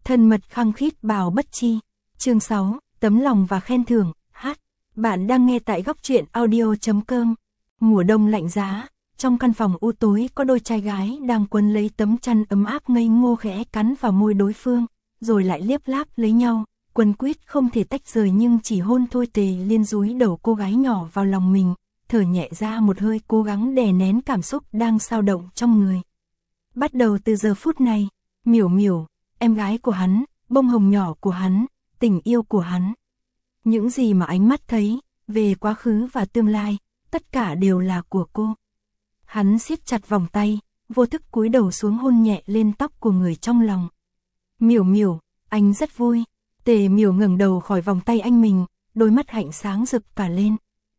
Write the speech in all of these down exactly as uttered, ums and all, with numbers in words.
Thân mật khăng khít bào bất chi. Chương sáu, tấm lòng và khen thưởng. Hát. Bạn đang nghe tại góc truyện audio chấm com. Mùa đông lạnh giá, trong căn phòng u tối có đôi trai gái đang quấn lấy tấm chăn ấm áp ngây ngô khẽ cắn vào môi đối phương, rồi lại liếp láp lấy nhau, quấn quýt không thể tách rời nhưng chỉ hôn thôi. Tề Liên dúi đầu cô gái nhỏ vào lòng mình, thở nhẹ ra một hơi cố gắng đè nén cảm xúc đang xao động trong người. Bắt đầu từ giờ phút này, Miểu Miểu, em gái của hắn, bông hồng nhỏ của hắn, tình yêu của hắn. Những gì mà ánh mắt thấy, về quá khứ và tương lai, tất cả đều là của cô. Hắn siết chặt vòng tay, vô thức cúi đầu xuống hôn nhẹ lên tóc của người trong lòng. Miểu Miểu, anh rất vui. Tề Miểu ngẩng đầu khỏi vòng tay anh mình, đôi mắt hạnh sáng rực cả lên.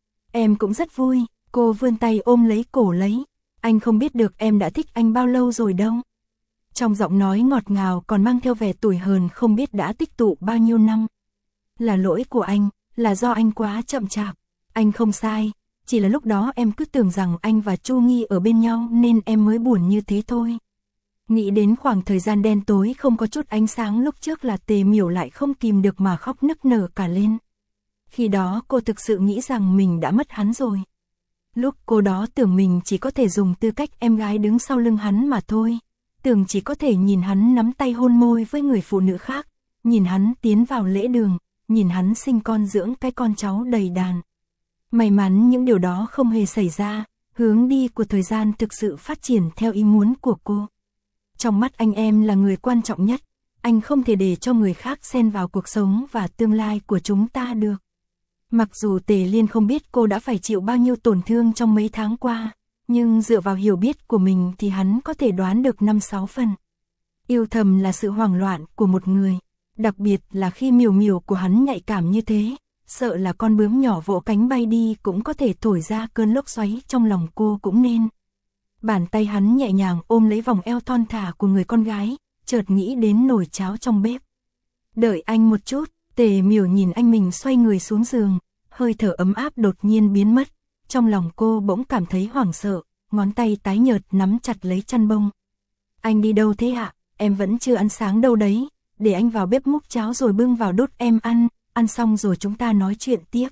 Em cũng rất vui, cô vươn tay ôm lấy cổ lấy. Anh không biết được em đã thích anh bao lâu rồi đâu. Trong giọng nói ngọt ngào còn mang theo vẻ tủi hờn không biết đã tích tụ bao nhiêu năm. Là lỗi của anh, là do anh quá chậm chạp. Anh không sai, chỉ là lúc đó em cứ tưởng rằng anh và Chu Nghi ở bên nhau nên em mới buồn như thế thôi. Nghĩ đến khoảng thời gian đen tối không có chút ánh sáng lúc trước là Tề Miểu lại không kìm được mà khóc nức nở cả lên. Khi đó cô thực sự nghĩ rằng mình đã mất hắn rồi. Lúc cô đó tưởng mình chỉ có thể dùng tư cách em gái đứng sau lưng hắn mà thôi. Tưởng chỉ có thể nhìn hắn nắm tay hôn môi với người phụ nữ khác, nhìn hắn tiến vào lễ đường, nhìn hắn sinh con dưỡng cái con cháu đầy đàn. May mắn những điều đó không hề xảy ra, hướng đi của thời gian thực sự phát triển theo ý muốn của cô. Trong mắt anh em là người quan trọng nhất, anh không thể để cho người khác xen vào cuộc sống và tương lai của chúng ta được. Mặc dù Tề Liên không biết cô đã phải chịu bao nhiêu tổn thương trong mấy tháng qua, nhưng dựa vào hiểu biết của mình thì hắn có thể đoán được năm sáu phần. Yêu thầm là sự hoảng loạn của một người, đặc biệt là khi Miểu Miểu của hắn nhạy cảm như thế, sợ là con bướm nhỏ vỗ cánh bay đi cũng có thể thổi ra cơn lốc xoáy trong lòng cô cũng nên. Bàn tay hắn nhẹ nhàng ôm lấy vòng eo thon thả của người con gái, chợt nghĩ đến nồi cháo trong bếp. Đợi anh một chút. Tề Miểu nhìn anh mình xoay người xuống giường, hơi thở ấm áp đột nhiên biến mất, trong lòng cô bỗng cảm thấy hoảng sợ, ngón tay tái nhợt nắm chặt lấy chăn bông. Anh đi đâu thế ạ? Em vẫn chưa ăn sáng đâu đấy, để anh vào bếp múc cháo rồi bưng vào đút em ăn, ăn xong rồi chúng ta nói chuyện tiếp.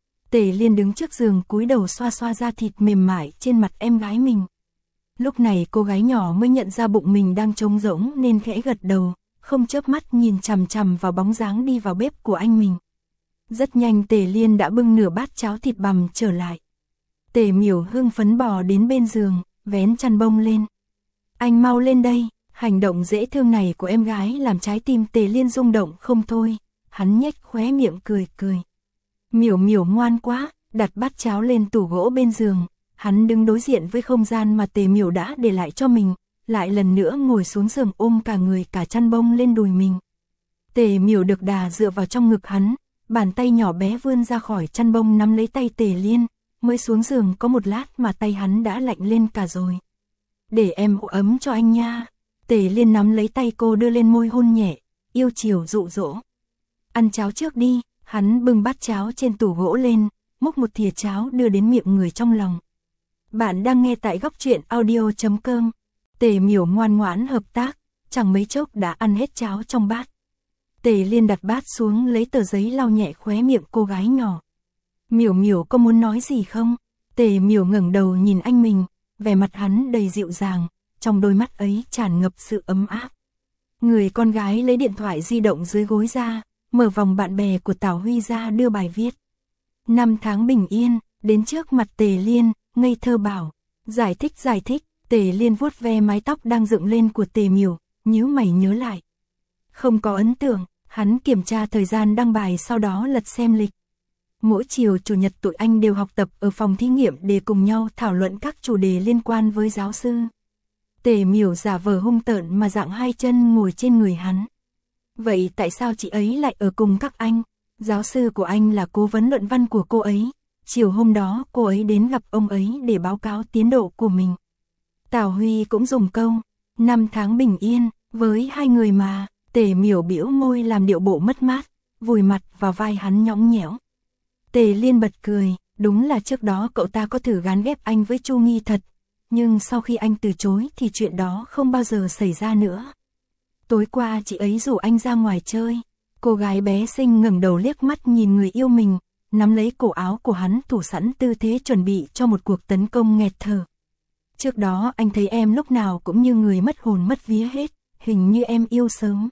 Tề Liên đứng trước giường cúi đầu xoa xoa da thịt mềm mại trên mặt em gái mình. Lúc này cô gái nhỏ mới nhận ra bụng mình đang trống rỗng nên khẽ gật đầu, không chớp mắt nhìn chằm chằm vào bóng dáng đi vào bếp của anh mình. Rất nhanh Tề Liên đã bưng nửa bát cháo thịt bằm trở lại. Tề Miểu hưng phấn bò đến bên giường, vén chăn bông lên. Anh mau lên đây, hành động dễ thương này của em gái làm trái tim Tề Liên rung động không thôi, hắn nhếch khóe miệng cười cười. Miểu Miểu ngoan quá, đặt bát cháo lên tủ gỗ bên giường, hắn đứng đối diện với không gian mà Tề Miểu đã để lại cho mình. Lại lần nữa ngồi xuống giường ôm cả người cả chăn bông lên đùi mình. Tề Miểu được đà dựa vào trong ngực hắn, bàn tay nhỏ bé vươn ra khỏi chăn bông nắm lấy tay Tề Liên, mới xuống giường có một lát mà tay hắn đã lạnh lên cả rồi. Để em hộ ấm cho anh nha. Tề Liên nắm lấy tay cô đưa lên môi hôn nhẹ, yêu chiều dụ dỗ. Ăn cháo trước đi, hắn bưng bát cháo trên tủ gỗ lên, múc một thìa cháo đưa đến miệng người trong lòng. Bạn đang nghe tại góc truyện audio chấm com. Tề Miểu ngoan ngoãn hợp tác, chẳng mấy chốc đã ăn hết cháo trong bát. Tề Liên đặt bát xuống lấy tờ giấy lau nhẹ khóe miệng cô gái nhỏ. Miểu Miểu có muốn nói gì không? Tề Miểu ngẩng đầu nhìn anh mình, vẻ mặt hắn đầy dịu dàng, trong đôi mắt ấy tràn ngập sự ấm áp. Người con gái lấy điện thoại di động dưới gối ra, mở vòng bạn bè của Tào Huy ra đưa bài viết. Năm tháng bình yên, đến trước mặt Tề Liên, ngây thơ bảo. Giải thích giải thích. Tề Liên vuốt ve mái tóc đang dựng lên của Tề Miểu, nhíu mày nhớ lại. Không có ấn tượng, hắn kiểm tra thời gian đăng bài sau đó lật xem lịch. Mỗi chiều chủ nhật tụi anh đều học tập ở phòng thí nghiệm để cùng nhau thảo luận các chủ đề liên quan với giáo sư. Tề Miểu giả vờ hung tợn mà dạng hai chân ngồi trên người hắn. Vậy tại sao chị ấy lại ở cùng các anh? Giáo sư của anh là cố vấn luận văn của cô ấy. Chiều hôm đó cô ấy đến gặp ông ấy để báo cáo tiến độ của mình. Tào Huy cũng dùng câu, năm tháng bình yên, với hai người mà. Tề Miểu bĩu môi làm điệu bộ mất mát, vùi mặt vào vai hắn nhõng nhẽo. Tề Liên bật cười, đúng là trước đó cậu ta có thử gán ghép anh với Chu Nghi thật, nhưng sau khi anh từ chối thì chuyện đó không bao giờ xảy ra nữa. Tối qua chị ấy rủ anh ra ngoài chơi. Cô gái bé xinh ngẩng đầu liếc mắt nhìn người yêu mình, nắm lấy cổ áo của hắn thủ sẵn tư thế chuẩn bị cho một cuộc tấn công nghẹt thở. Trước đó anh thấy em lúc nào cũng như người mất hồn mất vía hết, hình như em yêu sớm.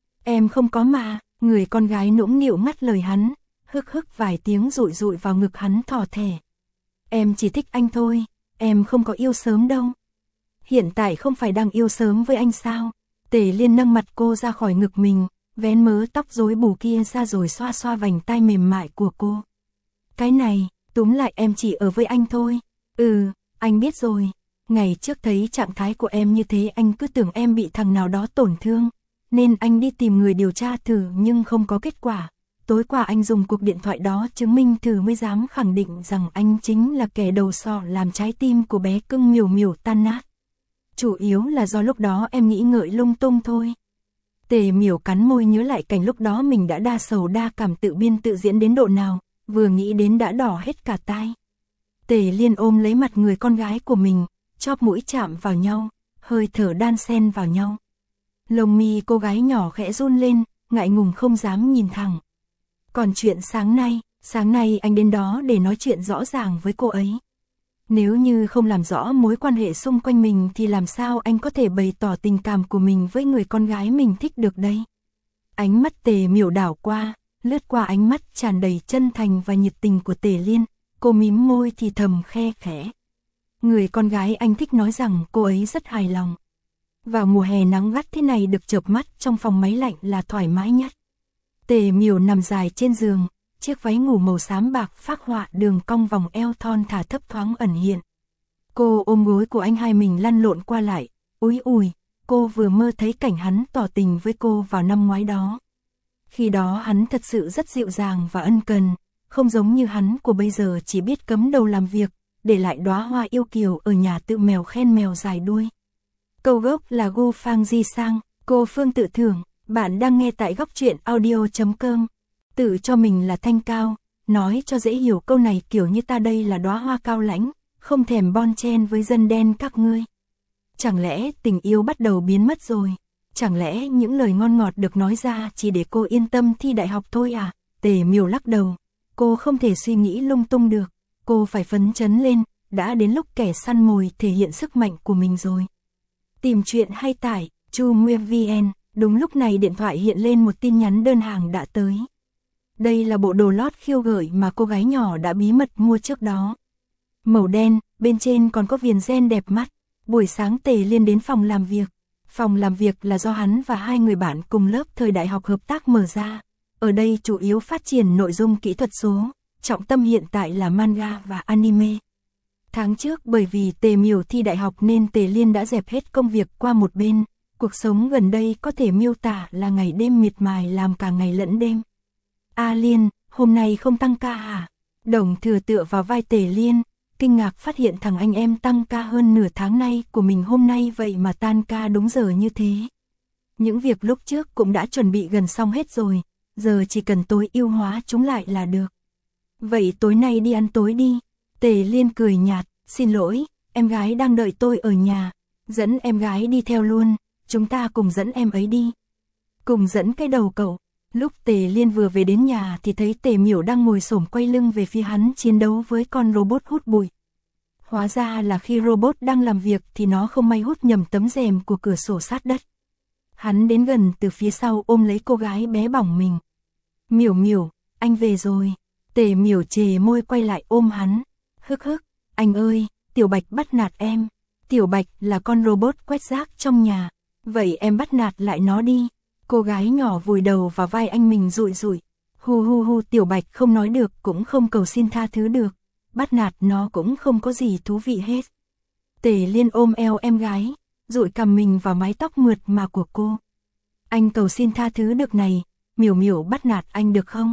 Em không có mà, người con gái nũng nịu ngắt lời hắn, hức hức vài tiếng rụi rụi vào ngực hắn thỏ thẻ. Em chỉ thích anh thôi, em không có yêu sớm đâu. Hiện tại không phải đang yêu sớm với anh sao? Tề Liên nâng mặt cô ra khỏi ngực mình, vén mớ tóc rối bù kia ra rồi xoa xoa vành tai mềm mại của cô. Cái này, túm lại em chỉ ở với anh thôi. Ừ, anh biết rồi. Ngày trước thấy trạng thái của em như thế anh cứ tưởng em bị thằng nào đó tổn thương, nên anh đi tìm người điều tra thử nhưng không có kết quả. Tối qua anh dùng cuộc điện thoại đó chứng minh thử mới dám khẳng định rằng anh chính là kẻ đầu sỏ làm trái tim của bé cưng Miểu Miểu tan nát. Chủ yếu là do lúc đó em nghĩ ngợi lung tung thôi. Tề Miểu cắn môi nhớ lại cảnh lúc đó mình đã đa sầu đa cảm tự biên tự diễn đến độ nào, vừa nghĩ đến đã đỏ hết cả tai. Tề Liên ôm lấy mặt người con gái của mình, chóp mũi chạm vào nhau, hơi thở đan xen vào nhau. Lông mi cô gái nhỏ khẽ run lên, ngại ngùng không dám nhìn thẳng. Còn chuyện sáng nay, sáng nay anh đến đó để nói chuyện rõ ràng với cô ấy. Nếu như không làm rõ mối quan hệ xung quanh mình thì làm sao anh có thể bày tỏ tình cảm của mình với người con gái mình thích được đây? Ánh mắt Tề Miểu đảo qua, lướt qua ánh mắt tràn đầy chân thành và nhiệt tình của Tề Liên, cô mím môi thì thầm khe khẽ. Người con gái anh thích nói rằng cô ấy rất hài lòng. Vào mùa hè nắng gắt thế này được chợp mắt trong phòng máy lạnh là thoải mái nhất. Tề Miểu nằm dài trên giường, chiếc váy ngủ màu xám bạc phác họa đường cong vòng eo thon thả thấp thoáng ẩn hiện. Cô ôm gối của anh hai mình lăn lộn qua lại, úi ùi, cô vừa mơ thấy cảnh hắn tỏ tình với cô vào năm ngoái đó. Khi đó hắn thật sự rất dịu dàng và ân cần, không giống như hắn của bây giờ chỉ biết cấm đầu làm việc, để lại đóa hoa yêu kiều ở nhà tự mèo khen mèo dài đuôi. Câu gốc là Gu Fang Di Sang, cô Phương tự thưởng, bạn đang nghe tại góc truyện audio chấm com. Tự cho mình là thanh cao, nói cho dễ hiểu câu này kiểu như ta đây là đóa hoa cao lãnh, không thèm bon chen với dân đen các ngươi. Chẳng lẽ tình yêu bắt đầu biến mất rồi? Chẳng lẽ những lời ngon ngọt được nói ra chỉ để cô yên tâm thi đại học thôi à? Tề Miểu lắc đầu, cô không thể suy nghĩ lung tung được, cô phải phấn chấn lên, đã đến lúc kẻ săn mồi thể hiện sức mạnh của mình rồi. Tìm chuyện hay tải, Chu Nguyên vê en, đúng lúc này điện thoại hiện lên một tin nhắn đơn hàng đã tới. Đây là bộ đồ lót khiêu gợi mà cô gái nhỏ đã bí mật mua trước đó. Màu đen, bên trên còn có viền ren đẹp mắt. Buổi sáng Tề Liên đến phòng làm việc. Phòng làm việc là do hắn và hai người bạn cùng lớp thời đại học hợp tác mở ra. Ở đây chủ yếu phát triển nội dung kỹ thuật số, trọng tâm hiện tại là manga và anime. Tháng trước bởi vì Tề Miểu thi đại học nên Tề Liên đã dẹp hết công việc qua một bên. Cuộc sống gần đây có thể miêu tả là ngày đêm miệt mài làm cả ngày lẫn đêm. A Liên, hôm nay không tăng ca hả? Đồng Thừa tựa vào vai Tề Liên, kinh ngạc phát hiện thằng anh em tăng ca hơn nửa tháng nay của mình hôm nay vậy mà tan ca đúng giờ như thế. Những việc lúc trước cũng đã chuẩn bị gần xong hết rồi, giờ chỉ cần tối ưu hóa chúng lại là được. Vậy tối nay đi ăn tối đi. Tề Liên cười nhạt, xin lỗi, em gái đang đợi tôi ở nhà, dẫn em gái đi theo luôn, chúng ta cùng dẫn em ấy đi. Cùng dẫn cái đầu cậu. Lúc Tề Liên vừa về đến nhà thì thấy Tề Miểu đang ngồi xổm quay lưng về phía hắn chiến đấu với con robot hút bụi. Hóa ra là khi robot đang làm việc thì nó không may hút nhầm tấm rèm của cửa sổ sát đất. Hắn đến gần từ phía sau ôm lấy cô gái bé bỏng mình. Miểu Miểu, anh về rồi. Tề Miểu chề môi quay lại ôm hắn. Hức hức, anh ơi, Tiểu Bạch bắt nạt em. Tiểu Bạch là con robot quét rác trong nhà. Vậy em bắt nạt lại nó đi. Cô gái nhỏ vùi đầu vào vai anh mình rụi rụi. Hu hu hu, Tiểu Bạch không nói được cũng không cầu xin tha thứ được. Bắt nạt nó cũng không có gì thú vị hết. Tề Liên ôm eo em gái, dụi cằm mình vào mái tóc mượt mà của cô. Anh cầu xin tha thứ được này, Miểu Miểu bắt nạt anh được không?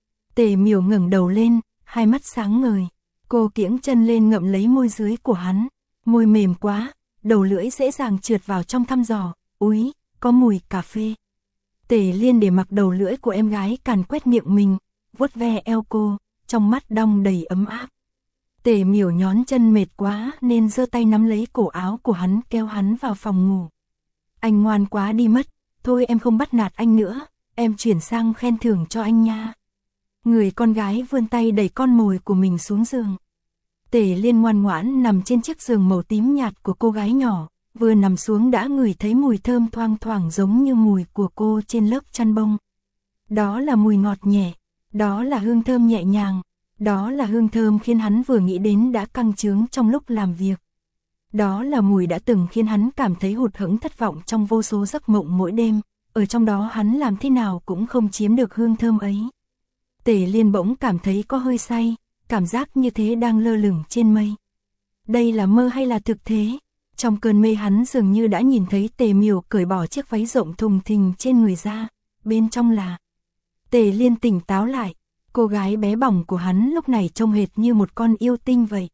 Tề Miểu ngẩng đầu lên, hai mắt sáng ngời. Cô kiễng chân lên ngậm lấy môi dưới của hắn. Môi mềm quá, đầu lưỡi dễ dàng trượt vào trong thăm dò. Úi, có mùi cà phê. Tề Liên để mặc đầu lưỡi của em gái càn quét miệng mình, vuốt ve eo cô, trong mắt đong đầy ấm áp. Tề Miểu nhón chân mệt quá nên giơ tay nắm lấy cổ áo của hắn kéo hắn vào phòng ngủ. Anh ngoan quá đi mất, thôi em không bắt nạt anh nữa, em chuyển sang khen thưởng cho anh nha. Người con gái vươn tay đẩy con mồi của mình xuống giường. Tề Liên ngoan ngoãn nằm trên chiếc giường màu tím nhạt của cô gái nhỏ, vừa nằm xuống đã ngửi thấy mùi thơm thoang thoảng giống như mùi của cô trên lớp chăn bông. Đó là mùi ngọt nhẹ, đó là hương thơm nhẹ nhàng, đó là hương thơm khiến hắn vừa nghĩ đến đã căng chướng trong lúc làm việc. Đó là mùi đã từng khiến hắn cảm thấy hụt hẫng thất vọng trong vô số giấc mộng mỗi đêm, ở trong đó hắn làm thế nào cũng không chiếm được hương thơm ấy. Tề Liên bỗng cảm thấy có hơi say, cảm giác như thế đang lơ lửng trên mây. Đây là mơ hay là thực thế? Trong cơn mê hắn dường như đã nhìn thấy Tề Miểu cởi bỏ chiếc váy rộng thùng thình trên người ra, bên trong là... Tề Liên tỉnh táo lại, cô gái bé bỏng của hắn lúc này trông hệt như một con yêu tinh vậy.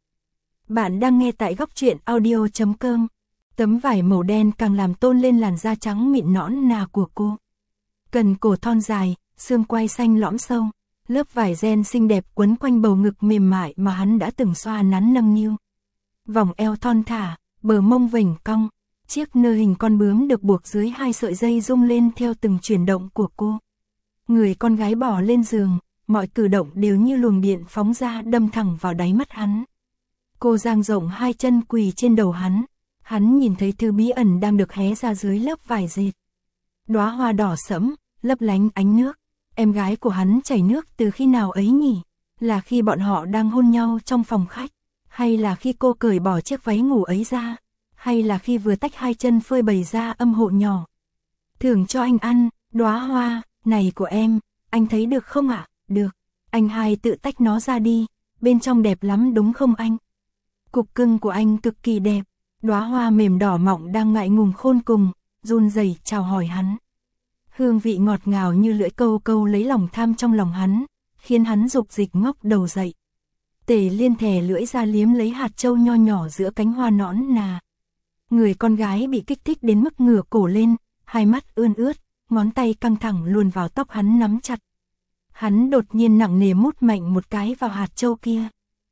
Bạn đang nghe tại góc truyện audio chấm com. Tấm vải màu đen càng làm tôn lên làn da trắng mịn nõn nà của cô. Cần cổ thon dài, xương quai xanh lõm sâu, lớp vải ren xinh đẹp quấn quanh bầu ngực mềm mại mà hắn đã từng xoa nắn nâng niu. Vòng eo thon thả, bờ mông vểnh cong, chiếc nơ hình con bướm được buộc dưới hai sợi dây rung lên theo từng chuyển động của cô. Người con gái bỏ lên giường, mọi cử động đều như luồng điện phóng ra đâm thẳng vào đáy mắt hắn. Cô dang rộng hai chân quỳ trên đầu hắn, hắn nhìn thấy thứ bí ẩn đang được hé ra dưới lớp vải dệt. Đóa hoa đỏ sẫm, lấp lánh ánh nước. Em gái của hắn chảy nước từ khi nào ấy nhỉ? Là khi bọn họ đang hôn nhau trong phòng khách? Hay là khi cô cởi bỏ chiếc váy ngủ ấy ra? Hay là khi vừa tách hai chân phơi bày ra âm hộ nhỏ? Thưởng cho anh ăn, đóa hoa này của em, anh thấy được không ạ? À? Được, anh hai tự tách nó ra đi, bên trong đẹp lắm đúng không anh? Cục cưng của anh cực kỳ đẹp, đóa hoa mềm đỏ mọng đang ngại ngùng khôn cùng, run rẩy chào hỏi hắn. Hương vị ngọt ngào như lưỡi câu câu lấy lòng tham trong lòng hắn, khiến hắn dục dịch ngóc đầu dậy. Tề Liên thè lưỡi ra liếm lấy hạt châu nho nhỏ giữa cánh hoa nõn nà. Người con gái bị kích thích đến mức ngửa cổ lên, hai mắt ươn ướt, ngón tay căng thẳng luồn vào tóc hắn nắm chặt. Hắn đột nhiên nặng nề mút mạnh một cái vào hạt châu kia.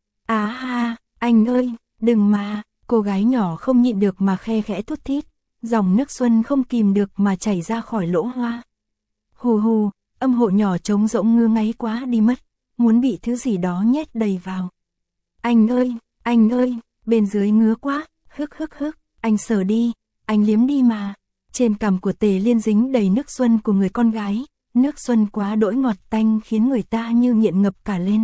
Á ha, anh ơi, đừng mà, cô gái nhỏ không nhịn được mà khe khẽ thút thít, dòng nước xuân không kìm được mà chảy ra khỏi lỗ hoa. Hù hù, âm hộ nhỏ trống rỗng ngơ ngáy quá đi mất, muốn bị thứ gì đó nhét đầy vào. Anh ơi, anh ơi, bên dưới ngứa quá, hức hức hức, anh sờ đi, anh liếm đi mà. Trên cằm của Tề Liên dính đầy nước xuân của người con gái, nước xuân quá đỗi ngọt tanh khiến người ta như nghiện ngập cả lên.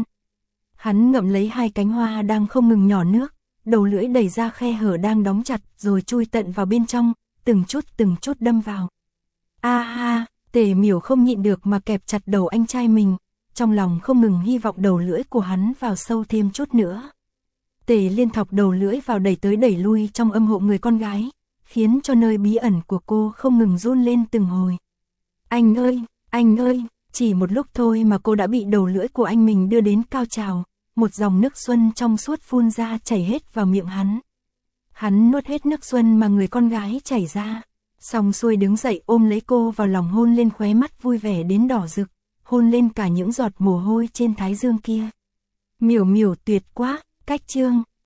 Hắn ngậm lấy hai cánh hoa đang không ngừng nhỏ nước, đầu lưỡi đẩy ra khe hở đang đóng chặt rồi chui tận vào bên trong, từng chút từng chút đâm vào. A ha, Tề Miểu không nhịn được mà kẹp chặt đầu anh trai mình, trong lòng không ngừng hy vọng đầu lưỡi của hắn vào sâu thêm chút nữa. Tề Liên thọc đầu lưỡi vào đẩy tới đẩy lui trong âm hộ người con gái, khiến cho nơi bí ẩn của cô không ngừng run lên từng hồi. Anh ơi, anh ơi, chỉ một lúc thôi mà cô đã bị đầu lưỡi của anh mình đưa đến cao trào, một dòng nước xuân trong suốt phun ra chảy hết vào miệng hắn. Hắn nuốt hết nước xuân mà người con gái chảy ra, xong xuôi đứng dậy ôm lấy cô vào lòng hôn lên khóe mắt vui vẻ đến đỏ rực, hôn lên cả những giọt mồ hôi trên thái dương kia. Miểu miểu tuyệt quá, cách chương.